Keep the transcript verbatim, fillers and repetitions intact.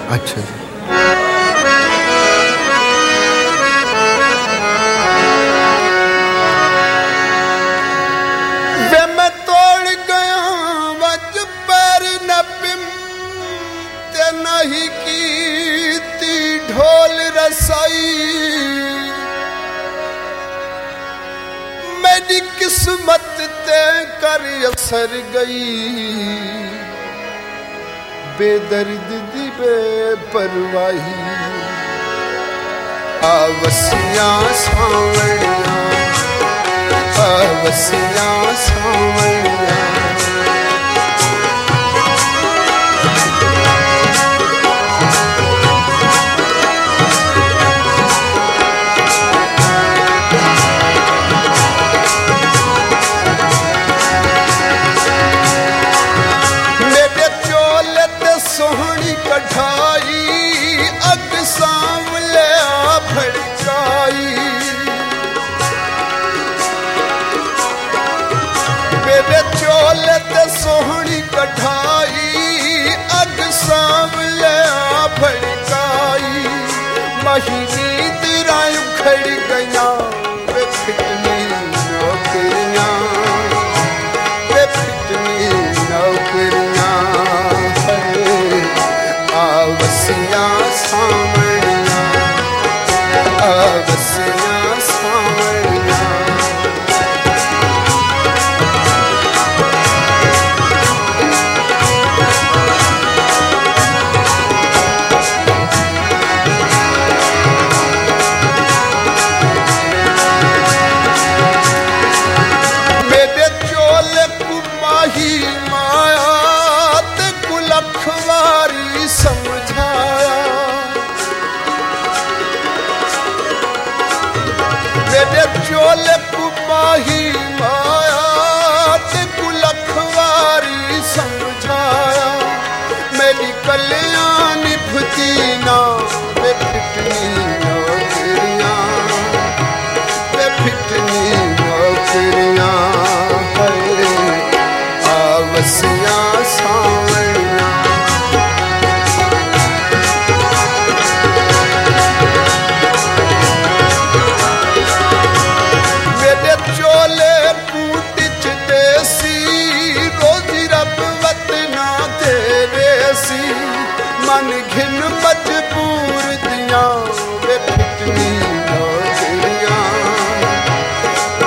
अच्छा जी। वे मैं तोड़ गया वज पैर न पिम ते नहीं कीती ढोल रसाई। मेरी किस्मत ते कर असर गई बेदर्द दी बेपरवाही। आवसियां सावणियां आवसियां सावणियां सोहनी कढ़ाई अग सांवले भड़काई। मेरे चोले ते सोहनी कढ़ाई अग सांवले भड़काई। मही नींद राय उखड़ गया वे फिटनी नौकरियां वे फिटनी नौकरियां। आवसियां सावणियां आवसियां सावणियां मेरे चोले कुमाही माया ते कुलखवारी समझाया। मेरे चोले कुमाही माया ते कुलखवारी समझाया। मेरी कल्याण भुती ना वे फिटनी नौकरियां वे फिटनी नौकरियां। आवसियां सावणियां मेरे चोले बूट च देसी रोजी रब वतना तेरे सी। मन घिन मजबूर दियां